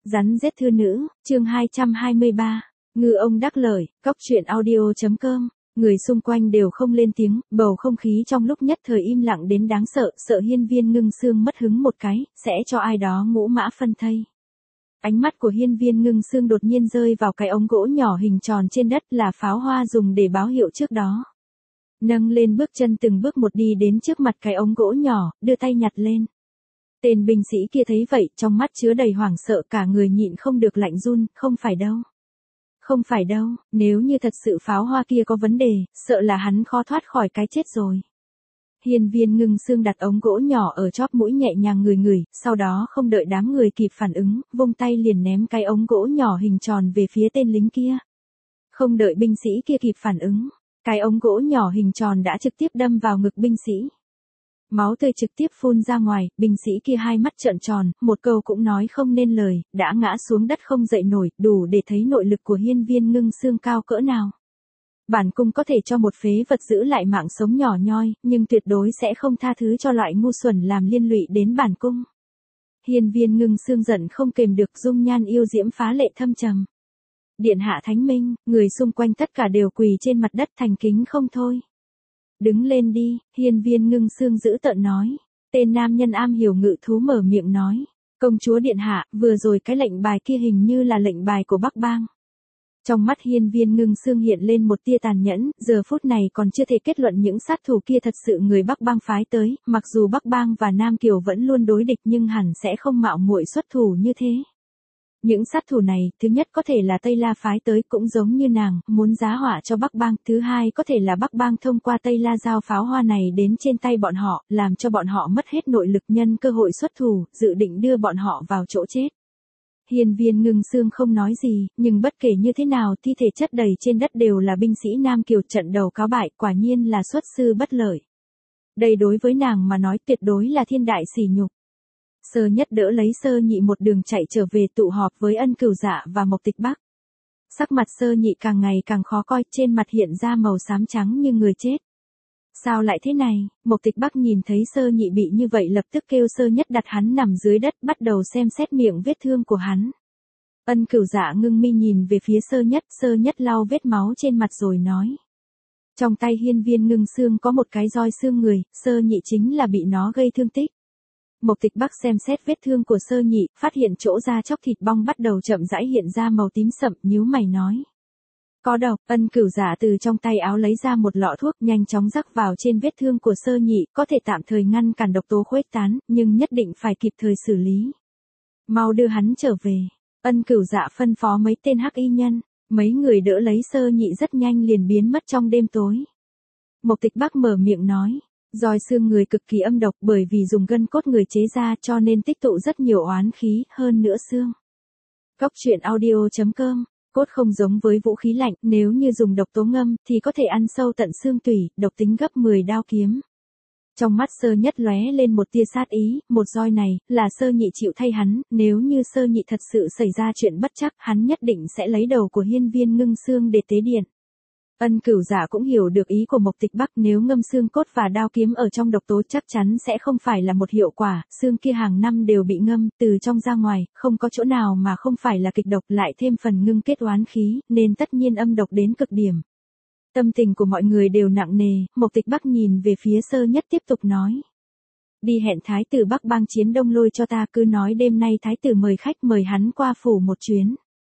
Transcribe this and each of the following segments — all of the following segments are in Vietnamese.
Rắn giết thư nữ, chương 223. Ngư ông đắc lợi, cóc truyện audio.com. Người xung quanh đều không lên tiếng, bầu không khí trong lúc nhất thời im lặng đến đáng sợ, sợ Hiên Viên Ngưng Sương mất hứng một cái, sẽ cho ai đó ngũ mã phân thây. Ánh mắt của Hiên Viên Ngưng Sương đột nhiên rơi vào cái ống gỗ nhỏ hình tròn trên đất, là pháo hoa dùng để báo hiệu trước đó. Nâng lên bước chân từng bước một đi đến trước mặt cái ống gỗ nhỏ, đưa tay nhặt lên. Tên binh sĩ kia thấy vậy, trong mắt chứa đầy hoảng sợ, cả người nhịn không được lạnh run, không phải đâu. Không phải đâu, nếu như thật sự pháo hoa kia có vấn đề, sợ là hắn khó thoát khỏi cái chết rồi. Hiên Viên Ngưng Sương đặt ống gỗ nhỏ ở chóp mũi nhẹ nhàng ngửi, sau đó không đợi đám người kịp phản ứng, vung tay liền ném cái ống gỗ nhỏ hình tròn về phía tên lính kia. Không đợi binh sĩ kia kịp phản ứng, cái ống gỗ nhỏ hình tròn đã trực tiếp đâm vào ngực binh sĩ. Máu tươi trực tiếp phun ra ngoài, binh sĩ kia hai mắt trợn tròn, một câu cũng nói không nên lời, đã ngã xuống đất không dậy nổi, đủ để thấy nội lực của Hiên Viên Ngưng Sương cao cỡ nào. Bản cung có thể cho một phế vật giữ lại mạng sống nhỏ nhoi, nhưng tuyệt đối sẽ không tha thứ cho loại ngu xuẩn làm liên lụy đến bản cung. Hiên Viên Ngưng Sương giận không kềm được, dung nhan yêu diễm phá lệ thâm trầm. Điện hạ thánh minh, người xung quanh tất cả đều quỳ trên mặt đất thành kính không thôi. Đứng lên đi, Hiên Viên Ngưng Sương giữ tợn nói. Tên nam nhân am hiểu ngự thú mở miệng nói. Công chúa điện hạ, vừa rồi cái lệnh bài kia hình như là lệnh bài của Bắc Bang. Trong mắt Hiên Viên Ngưng Sương hiện lên một tia tàn nhẫn, giờ phút này còn chưa thể kết luận những sát thủ kia thật sự người Bắc Bang phái tới, mặc dù Bắc Bang và Nam Kiều vẫn luôn đối địch nhưng hẳn sẽ không mạo muội xuất thủ như thế. Những sát thủ này, thứ nhất có thể là Tây La phái tới cũng giống như nàng, muốn giá họa cho Bắc Bang, thứ hai có thể là Bắc Bang thông qua Tây La giao pháo hoa này đến trên tay bọn họ, làm cho bọn họ mất hết nội lực, nhân cơ hội xuất thủ, dự định đưa bọn họ vào chỗ chết. Hiên Viên Ngưng Sương không nói gì, nhưng bất kể như thế nào, thi thể chất đầy trên đất đều là binh sĩ Nam Kiều, trận đầu cáo bại, quả nhiên là xuất sư bất lợi. Đây đối với nàng mà nói tuyệt đối là thiên đại sỉ nhục. Sơ Nhất đỡ lấy Sơ Nhị một đường chạy trở về tụ họp với Ân Cửu Dạ và Mộc Tịch Bắc. Sắc mặt Sơ Nhị càng ngày càng khó coi, trên mặt hiện ra màu xám trắng như người chết. Sao lại thế này? Mộc Tịch Bắc nhìn thấy Sơ Nhị bị như vậy lập tức kêu Sơ Nhất đặt hắn nằm dưới đất, bắt đầu xem xét miệng vết thương của hắn. Ân Cửu Dạ ngưng mi nhìn về phía Sơ Nhất lau vết máu trên mặt rồi nói. Trong tay Hiên Viên Ngưng Sương có một cái roi xương người, Sơ Nhị chính là bị nó gây thương tích. Mộc Tịch Bắc xem xét vết thương của Sơ Nhị, phát hiện chỗ da chóc thịt bong bắt đầu chậm rãi hiện ra màu tím sậm, nhíu mày nói. Có độc. Ân Cửu Dạ từ trong tay áo lấy ra một lọ thuốc, nhanh chóng rắc vào trên vết thương của Sơ Nhị, có thể tạm thời ngăn cản độc tố khuếch tán, nhưng nhất định phải kịp thời xử lý. Mau đưa hắn trở về. Ân Cửu Dạ phân phó mấy tên hắc y nhân, mấy người đỡ lấy Sơ Nhị rất nhanh liền biến mất trong đêm tối. Mộc Tịch Bắc mở miệng nói. Roi xương người cực kỳ âm độc, bởi vì dùng gân cốt người chế ra cho nên tích tụ rất nhiều oán khí, hơn nữa xương. Cóc truyện audio.com. Cốt không giống với vũ khí lạnh, nếu như dùng độc tố ngâm thì có thể ăn sâu tận xương tủy, độc tính gấp 10 đao kiếm. Trong mắt Sơ Nhất lóe lên một tia sát ý, một roi này là Sơ Nhị chịu thay hắn, nếu như Sơ Nhị thật sự xảy ra chuyện bất trắc, hắn nhất định sẽ lấy đầu của Hiên Viên Ngưng Sương để tế điện. Ân Cửu Dạ cũng hiểu được ý của Mộc Tịch Bắc, nếu ngâm xương cốt và đao kiếm ở trong độc tố chắc chắn sẽ không phải là một hiệu quả, xương kia hàng năm đều bị ngâm, từ trong ra ngoài, không có chỗ nào mà không phải là kịch độc, lại thêm phần ngưng kết oán khí, nên tất nhiên âm độc đến cực điểm. Tâm tình của mọi người đều nặng nề, Mộc Tịch Bắc nhìn về phía Sơ Nhất tiếp tục nói. Đi hẹn Thái tử Bắc Bang Chiến Đông Lôi cho ta, cứ nói đêm nay Thái tử mời khách, mời hắn qua phủ một chuyến.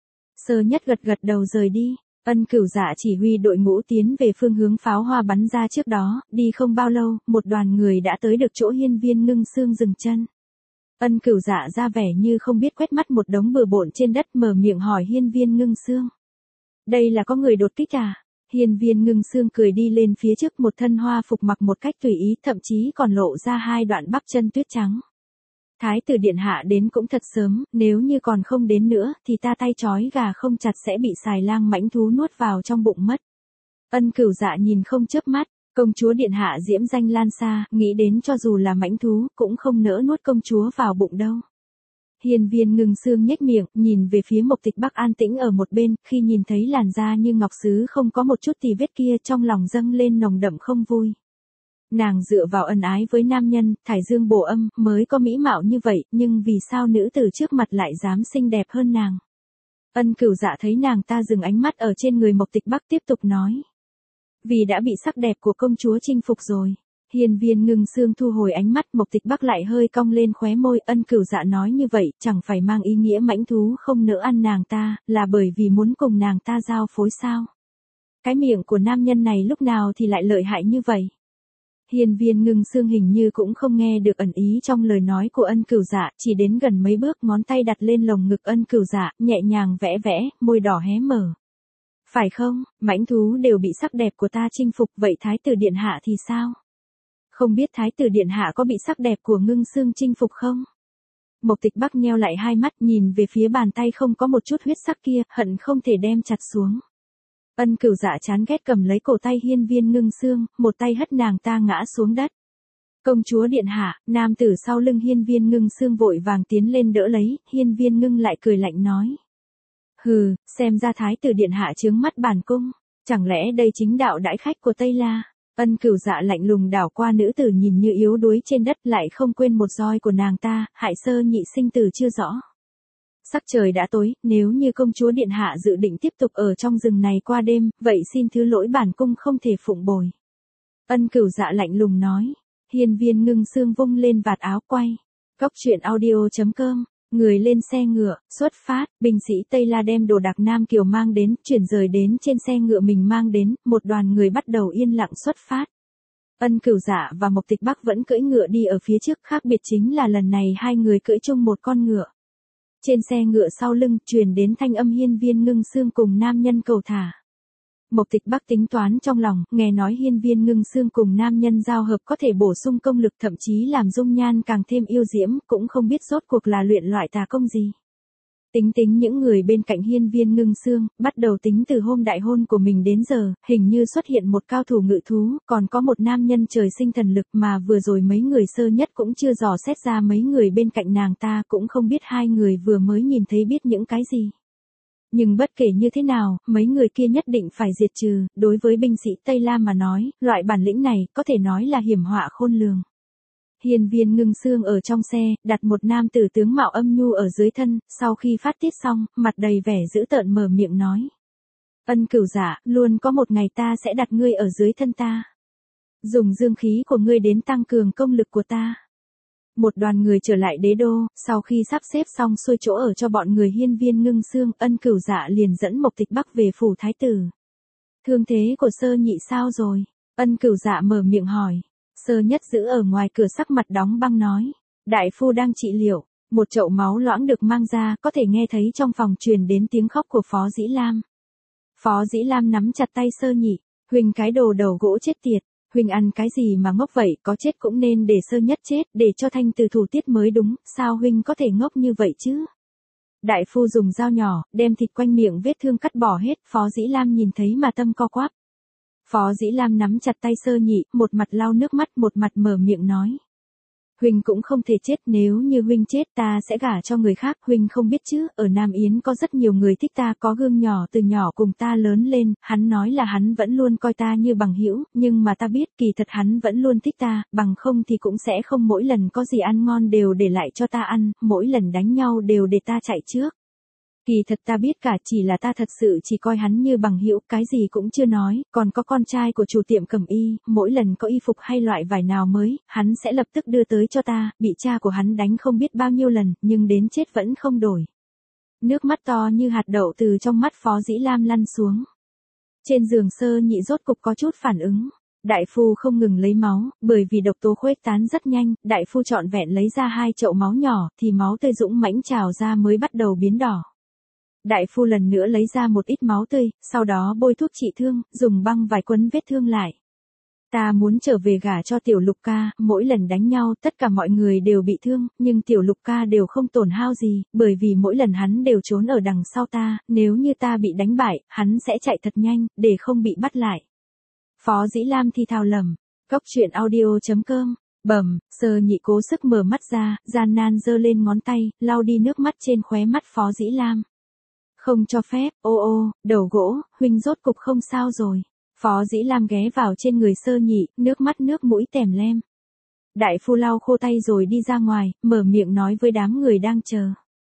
Sơ Nhất gật đầu rời đi. Ân Cửu Dạ chỉ huy đội ngũ tiến về phương hướng pháo hoa bắn ra trước đó, đi không bao lâu, một đoàn người đã tới được chỗ Hiên Viên Ngưng Sương dừng chân. Ân Cửu Dạ ra vẻ như không biết, quét mắt một đống bừa bộn trên đất, mở miệng hỏi Hiên Viên Ngưng Sương. Đây là có người đột kích à? Hiên Viên Ngưng Sương cười đi lên phía trước, một thân hoa phục mặc một cách tùy ý, thậm chí còn lộ ra hai đoạn bắp chân tuyết trắng. Thái tử điện hạ đến cũng thật sớm, nếu như còn không đến nữa thì ta tay trói gà không chặt sẽ bị xài lang mãnh thú nuốt vào trong bụng mất. Ân Cửu Dạ nhìn không chớp mắt, công chúa điện hạ diễm danh lan xa, nghĩ đến cho dù là mãnh thú cũng không nỡ nuốt công chúa vào bụng đâu. Hiên Viên Ngưng Sương nhếch miệng, nhìn về phía Mộc Tịch Bắc an tĩnh ở một bên, khi nhìn thấy làn da như ngọc sứ không có một chút tì vết kia, trong lòng dâng lên nồng đậm không vui. Nàng dựa vào ân ái với nam nhân, thải dương bổ âm, mới có mỹ mạo như vậy, nhưng vì sao nữ tử trước mặt lại dám xinh đẹp hơn nàng? Ân Cửu Dạ thấy nàng ta dừng ánh mắt ở trên người Mộc Tịch Bắc tiếp tục nói. Vì đã bị sắc đẹp của công chúa chinh phục rồi. Hiên Viên Ngưng Sương thu hồi ánh mắt, Mộc Tịch Bắc lại hơi cong lên khóe môi, Ân Cửu Dạ nói như vậy, chẳng phải mang ý nghĩa mãnh thú không nỡ ăn nàng ta, là bởi vì muốn cùng nàng ta giao phối sao? Cái miệng của nam nhân này lúc nào thì lại lợi hại như vậy? Hiên Viên Ngưng Sương hình như cũng không nghe được ẩn ý trong lời nói của Ân Cửu Dạ, chỉ đến gần mấy bước ngón tay đặt lên lồng ngực Ân Cửu Dạ, nhẹ nhàng vẽ vẽ, môi đỏ hé mở. Phải không, mãnh thú đều bị sắc đẹp của ta chinh phục, vậy Thái tử Điện Hạ thì sao? Không biết Thái tử Điện Hạ có bị sắc đẹp của Ngưng Sương chinh phục không? Mộc Tịch Bắc nheo lại hai mắt nhìn về phía bàn tay không có một chút huyết sắc kia, hận không thể đem chặt xuống. Ân Cửu Dạ chán ghét cầm lấy cổ tay Hiên Viên Ngưng Sương, một tay hất nàng ta ngã xuống đất. Công chúa Điện Hạ, nam tử sau lưng Hiên Viên Ngưng Sương vội vàng tiến lên đỡ lấy, Hiên Viên Ngưng lại cười lạnh nói. Hừ, xem ra Thái tử Điện Hạ chướng mắt bản cung, chẳng lẽ đây chính đạo đãi khách của Tây La? Ân Cửu Dạ lạnh lùng đảo qua nữ tử nhìn như yếu đuối trên đất, lại không quên một roi của nàng ta, hại Sơ Nhị sinh tử chưa rõ. Sắc trời đã tối, nếu như công chúa Điện Hạ dự định tiếp tục ở trong rừng này qua đêm, vậy xin thứ lỗi bản cung không thể phụng bồi. Ân Cửu Dạ lạnh lùng nói. Hiên Viên Ngưng Sương vung lên vạt áo quay. Cóc truyện audio.com, người lên xe ngựa, xuất phát, binh sĩ Tây La đem đồ đạc Nam Kiều mang đến, chuyển rời đến trên xe ngựa mình mang đến, một đoàn người bắt đầu yên lặng xuất phát. Ân Cửu Dạ và Mộc Tịch Bắc vẫn cưỡi ngựa đi ở phía trước, khác biệt chính là lần này hai người cưỡi chung một con ngựa. Trên xe ngựa sau lưng truyền đến thanh âm Hiên Viên Ngưng Sương cùng nam nhân cầu thả. Mộc Tịch Bắc tính toán trong lòng, nghe nói Hiên Viên Ngưng Sương cùng nam nhân giao hợp có thể bổ sung công lực, thậm chí làm dung nhan càng thêm yêu diễm, cũng không biết rốt cuộc là luyện loại tà công gì. Tính những người bên cạnh Hiên Viên Ngưng Sương, bắt đầu tính từ hôm đại hôn của mình đến giờ, hình như xuất hiện một cao thủ ngự thú, còn có một nam nhân trời sinh thần lực, mà vừa rồi mấy người sơ nhất cũng chưa dò xét ra mấy người bên cạnh nàng ta, cũng không biết hai người vừa mới nhìn thấy biết những cái gì. Nhưng bất kể như thế nào, mấy người kia nhất định phải diệt trừ, đối với binh sĩ Tây La mà nói, loại bản lĩnh này có thể nói là hiểm họa khôn lường. Hiên Viên Ngưng Sương ở trong xe, đặt một nam tử tướng mạo âm nhu ở dưới thân, sau khi phát tiết xong, mặt đầy vẻ dữ tợn mở miệng nói. Ân Cửu Dạ, luôn có một ngày ta sẽ đặt ngươi ở dưới thân ta. Dùng dương khí của ngươi đến tăng cường công lực của ta. Một đoàn người trở lại đế đô, sau khi sắp xếp xong xuôi chỗ ở cho bọn người Hiên Viên Ngưng Sương, Ân Cửu Dạ liền dẫn Mộc Tịch Bắc về phủ thái tử. Thương thế của Sơ Nhị sao rồi? Ân Cửu Dạ mở miệng hỏi. Sơ Nhất giữ ở ngoài cửa sắc mặt đóng băng nói. Đại phu đang trị liệu, một chậu máu loãng được mang ra, có thể nghe thấy trong phòng truyền đến tiếng khóc của Phó Dĩ Lam. Phó Dĩ Lam nắm chặt tay Sơ Nhị, Huỳnh cái đồ đầu gỗ chết tiệt. Huỳnh ăn cái gì mà ngốc vậy, có chết cũng nên để Sơ Nhất chết, để cho thanh từ thủ tiết mới đúng, sao Huỳnh có thể ngốc như vậy chứ? Đại phu dùng dao nhỏ, đem thịt quanh miệng vết thương cắt bỏ hết, Phó Dĩ Lam nhìn thấy mà tâm co quắp. Phó Dĩ Lam nắm chặt tay Sơ Nhị, một mặt lau nước mắt, một mặt mở miệng nói. Huỳnh cũng không thể chết, nếu như Huỳnh chết ta sẽ gả cho người khác, Huỳnh không biết chứ, ở Nam Yến có rất nhiều người thích ta, có Gương nhỏ từ nhỏ cùng ta lớn lên, hắn nói là hắn vẫn luôn coi ta như bằng hữu, nhưng mà ta biết kỳ thật hắn vẫn luôn thích ta, bằng không thì cũng sẽ không mỗi lần có gì ăn ngon đều để lại cho ta ăn, mỗi lần đánh nhau đều để ta chạy trước. Kỳ thật ta biết cả, chỉ là ta thật sự chỉ coi hắn như bằng hữu, cái gì cũng chưa nói, còn có con trai của chủ tiệm cẩm y, mỗi lần có y phục hay loại vải nào mới, hắn sẽ lập tức đưa tới cho ta, bị cha của hắn đánh không biết bao nhiêu lần, nhưng đến chết vẫn không đổi. Nước mắt to như hạt đậu từ trong mắt Phó Dĩ Lam lăn xuống. Trên giường Sơ Nhị rốt cục có chút phản ứng. Đại phu không ngừng lấy máu, bởi vì độc tố khuếch tán rất nhanh, đại phu trọn vẹn lấy ra 2 chậu máu nhỏ, thì máu tươi dũng mãnh trào ra mới bắt đầu biến đỏ. Đại phu lần nữa lấy ra một ít máu tươi, sau đó bôi thuốc trị thương, dùng băng vải quấn vết thương lại. Ta muốn trở về gả cho Tiểu Lục ca, mỗi lần đánh nhau tất cả mọi người đều bị thương, nhưng Tiểu Lục ca đều không tổn hao gì, bởi vì mỗi lần hắn đều trốn ở đằng sau ta, nếu như ta bị đánh bại, hắn sẽ chạy thật nhanh, để không bị bắt lại. Phó Dĩ Lam thì thào lầm, cóc truyện audio.com, bầm, Sơ Nhị cố sức mở mắt ra, gian nan giơ lên ngón tay, lau đi nước mắt trên khóe mắt Phó Dĩ Lam. Không cho phép, ô ô, đầu gỗ, Huỳnh rốt cục không sao rồi. Phó Dĩ Lam ghé vào trên người Sơ Nhị, nước mắt nước mũi tèm lem. Đại phu lau khô tay rồi đi ra ngoài, mở miệng nói với đám người đang chờ.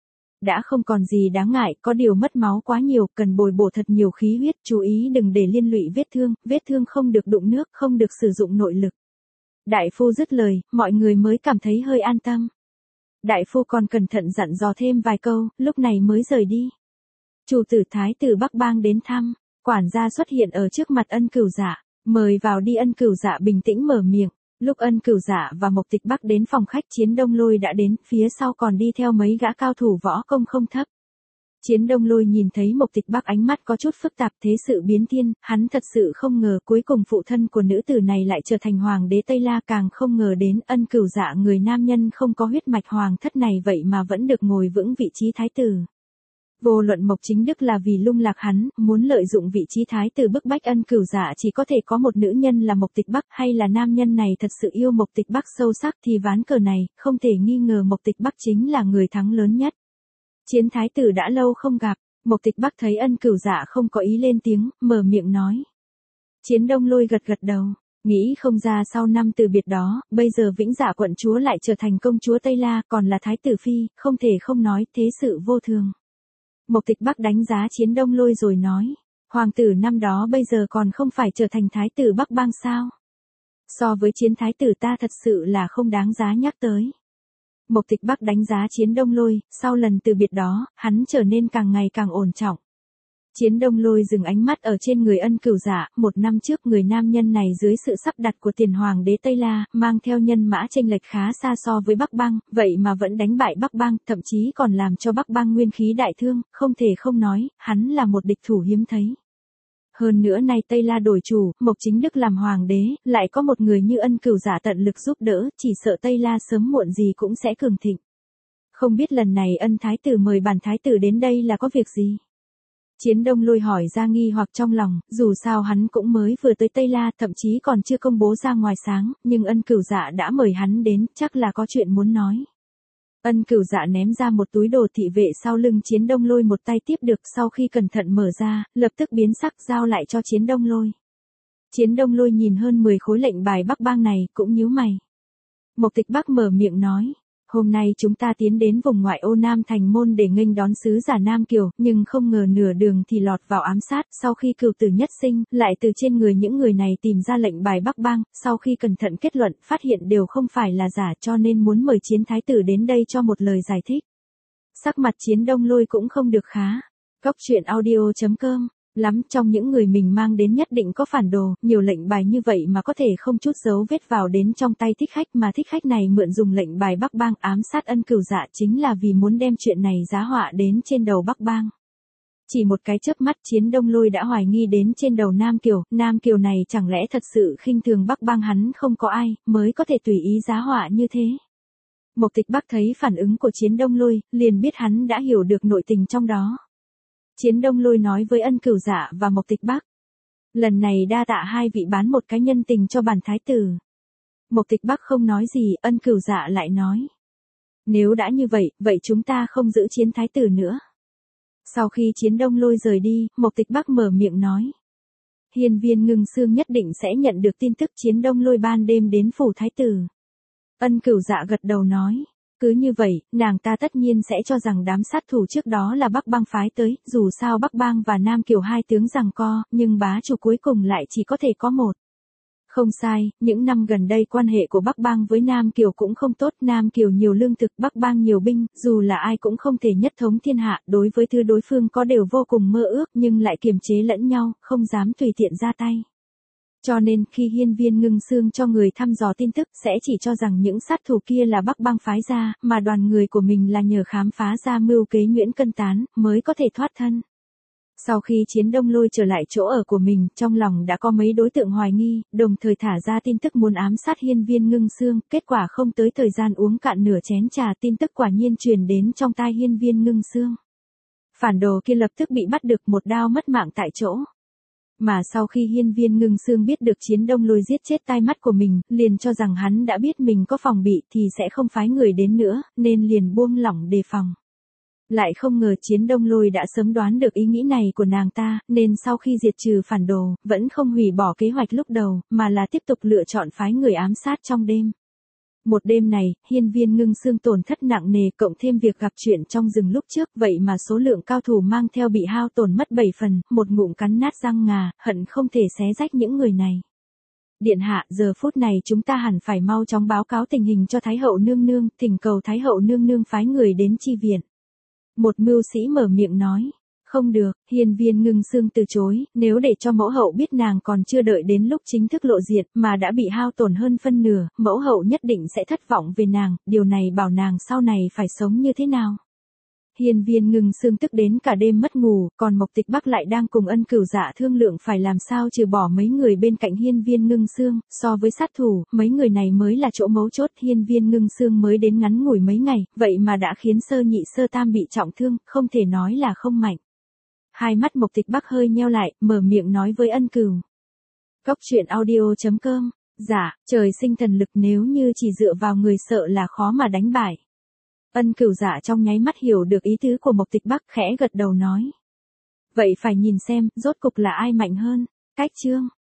Đã không còn gì đáng ngại, có điều mất máu quá nhiều, cần bồi bổ thật nhiều khí huyết, chú ý đừng để liên lụy vết thương không được đụng nước, không được sử dụng nội lực. Đại phu dứt lời, mọi người mới cảm thấy hơi an tâm. Đại phu còn cẩn thận dặn dò thêm vài câu, lúc này mới rời đi. Chủ tử Thái tử Bắc Bang đến thăm, quản gia xuất hiện ở trước mặt Ân Cửu Dạ, mời vào đi. Ân Cửu Dạ bình tĩnh mở miệng. Lúc Ân Cửu Dạ và Mộc Tịch Bắc đến phòng khách, Chiến Đông Lôi đã đến, phía sau còn đi theo mấy gã cao thủ võ công không thấp. Chiến Đông Lôi nhìn thấy Mộc Tịch Bắc ánh mắt có chút phức tạp, thế sự biến thiên, hắn thật sự không ngờ cuối cùng phụ thân của nữ tử này lại trở thành hoàng đế Tây La, càng không ngờ đến Ân Cửu Dạ người nam nhân không có huyết mạch hoàng thất này vậy mà vẫn được ngồi vững vị trí thái tử. Vô luận Mộc Chính Đức là vì lung lạc hắn, muốn lợi dụng vị trí thái tử bức bách Ân Cửu Dạ chỉ có thể có một nữ nhân là Mộc Tịch Bắc, hay là nam nhân này thật sự yêu Mộc Tịch Bắc sâu sắc thì ván cờ này, không thể nghi ngờ Mộc Tịch Bắc chính là người thắng lớn nhất. Chiến thái tử đã lâu không gặp, Mộc Tịch Bắc thấy Ân Cửu Dạ không có ý lên tiếng, mở miệng nói. Chiến Đông Lôi gật gật đầu, nghĩ không ra sau năm từ biệt đó, bây giờ Vĩnh Dạ quận chúa lại trở thành công chúa Tây La, còn là thái tử phi, không thể không nói, thế sự vô thường. Mộc Tịch Bắc đánh giá Chiến Đông Lôi rồi nói, hoàng tử năm đó bây giờ còn không phải trở thành thái tử Bắc Bang sao? So với Chiến thái tử ta thật sự là không đáng giá nhắc tới. Mộc Tịch Bắc đánh giá Chiến Đông Lôi, sau lần từ biệt đó, hắn trở nên càng ngày càng ổn trọng. Chiến Đông Lôi dừng ánh mắt ở trên người Ân Cửu Dạ, một năm trước người nam nhân này dưới sự sắp đặt của tiền hoàng đế Tây La, mang theo nhân mã chênh lệch khá xa so với Bắc Bang, vậy mà vẫn đánh bại Bắc Bang, thậm chí còn làm cho Bắc Bang nguyên khí đại thương, không thể không nói, hắn là một địch thủ hiếm thấy. Hơn nữa nay Tây La đổi chủ, Mộc Chính Đức làm hoàng đế, lại có một người như Ân Cửu Dạ tận lực giúp đỡ, chỉ sợ Tây La sớm muộn gì cũng sẽ cường thịnh. Không biết lần này Ân thái tử mời bản thái tử đến đây là có việc gì? Chiến Đông Lôi hỏi ra nghi hoặc trong lòng, dù sao hắn cũng mới vừa tới Tây La, thậm chí còn chưa công bố ra ngoài sáng, nhưng Ân Cửu Dạ đã mời hắn đến, chắc là có chuyện muốn nói. Ân Cửu Dạ ném ra một túi đồ thị vệ sau lưng Chiến Đông Lôi, một tay tiếp được, sau khi cẩn thận mở ra, lập tức biến sắc giao lại cho Chiến Đông Lôi. Chiến Đông Lôi nhìn hơn 10 khối lệnh bài Bắc Bang này, cũng nhíu mày. Mộc Tịch Bắc mở miệng nói, hôm nay chúng ta tiến đến vùng ngoại ô Nam Thành Môn để nghênh đón sứ giả Nam Kiều, nhưng không ngờ nửa đường thì lọt vào ám sát, sau khi Cửu Tử nhất sinh, lại từ trên người những người này tìm ra lệnh bài Bắc Bang, sau khi cẩn thận kết luận, phát hiện đều không phải là giả, cho nên muốn mời Chiến thái tử đến đây cho một lời giải thích. Sắc mặt Chiến Đông Lôi cũng không được khá. Cốc truyện audio.com lắm, trong những người mình mang đến nhất định có phản đồ, nhiều lệnh bài như vậy mà có thể không chút dấu vết vào đến trong tay thích khách, mà thích khách này mượn dùng lệnh bài Bắc Bang ám sát Ân Cửu Dạ chính là vì muốn đem chuyện này giá họa đến trên đầu Bắc Bang. Chỉ một cái chớp mắt Chiến Đông Lôi đã hoài nghi đến trên đầu Nam Kiều này chẳng lẽ thật sự khinh thường Bắc Bang, hắn không có ai, mới có thể tùy ý giá họa như thế. Mộc Tịch Bắc thấy phản ứng của Chiến Đông Lôi, liền biết hắn đã hiểu được nội tình trong đó. Chiến Đông Lôi nói với Ân Cửu Dạ và Mộc Tịch Bắc. Lần này đa tạ hai vị bán một cái nhân tình cho bản thái tử. Mộc Tịch Bắc không nói gì, Ân Cửu Dạ lại nói. Nếu đã như vậy, vậy chúng ta không giữ Chiến thái tử nữa. Sau khi Chiến Đông Lôi rời đi, Mộc Tịch Bắc mở miệng nói. Hiên Viên Ngưng Sương nhất định sẽ nhận được tin tức Chiến Đông Lôi ban đêm đến phủ thái tử. Ân Cửu Dạ gật đầu nói. Cứ như vậy, nàng ta tất nhiên sẽ cho rằng đám sát thủ trước đó là Bắc Bang phái tới, dù sao Bắc Bang và Nam Kiều hai tướng giằng co, nhưng bá chủ cuối cùng lại chỉ có thể có một. Không sai, những năm gần đây quan hệ của Bắc Bang với Nam Kiều cũng không tốt, Nam Kiều nhiều lương thực, Bắc Bang nhiều binh, dù là ai cũng không thể nhất thống thiên hạ, đối với thứ đối phương có đều vô cùng mơ ước nhưng lại kiềm chế lẫn nhau, không dám tùy tiện ra tay. Cho nên khi Hiên Viên Ngưng Sương cho người thăm dò tin tức sẽ chỉ cho rằng những sát thủ kia là Bắc Bang phái ra, mà đoàn người của mình là nhờ khám phá ra mưu kế nhuyễn cân tán, mới có thể thoát thân. Sau khi Chiến Đông Lôi trở lại chỗ ở của mình, trong lòng đã có mấy đối tượng hoài nghi, đồng thời thả ra tin tức muốn ám sát Hiên Viên Ngưng Sương, kết quả không tới thời gian uống cạn nửa chén trà, tin tức quả nhiên truyền đến trong tai Hiên Viên Ngưng Sương. Phản đồ kia lập tức bị bắt được, một đao mất mạng tại chỗ. Mà sau khi Hiên Viên Ngưng Sương biết được Chiến Đông Lôi giết chết tai mắt của mình, liền cho rằng hắn đã biết mình có phòng bị thì sẽ không phái người đến nữa, nên liền buông lỏng đề phòng. Lại không ngờ Chiến Đông Lôi đã sớm đoán được ý nghĩ này của nàng ta, nên sau khi diệt trừ phản đồ, vẫn không hủy bỏ kế hoạch lúc đầu, mà là tiếp tục lựa chọn phái người ám sát trong đêm. Một đêm này, Hiên Viên Ngưng Xương tổn thất nặng nề cộng thêm việc gặp chuyện trong rừng lúc trước, vậy mà số lượng cao thủ mang theo bị hao tổn mất 7 phần, một ngụm cắn nát răng ngà, hận không thể xé rách những người này. Điện hạ, giờ phút này chúng ta hẳn phải mau chóng báo cáo tình hình cho Thái hậu nương nương, thỉnh cầu Thái hậu nương nương phái người đến chi viện. Một mưu sĩ mở miệng nói. Không được, Hiên Viên Ngưng Xương từ chối, nếu để cho mẫu hậu biết nàng còn chưa đợi đến lúc chính thức lộ diệt mà đã bị hao tổn hơn phân nửa, mẫu hậu nhất định sẽ thất vọng về nàng, điều này bảo nàng sau này phải sống như thế nào. Hiên Viên Ngưng Xương tức đến cả đêm mất ngủ, còn Mộc Tịch Bắc lại đang cùng Ân Cửu Dạ thương lượng phải làm sao trừ bỏ mấy người bên cạnh Hiên Viên Ngưng Xương, so với sát thủ, mấy người này mới là chỗ mấu chốt. Hiên Viên Ngưng Xương mới đến ngắn ngủi mấy ngày, vậy mà đã khiến sơ nhị sơ tam bị trọng thương, không thể nói là không mạnh. Hai mắt Mộc Tịch Bắc hơi nheo lại, mở miệng nói với Ân Cửu. Cốc truyện audio.com. Dạ, trời sinh thần lực, nếu như chỉ dựa vào người sợ là khó mà đánh bại. Ân Cửu Dạ trong nháy mắt hiểu được ý tứ của Mộc Tịch Bắc, khẽ gật đầu nói. Vậy phải nhìn xem, rốt cục là ai mạnh hơn. Cách chương.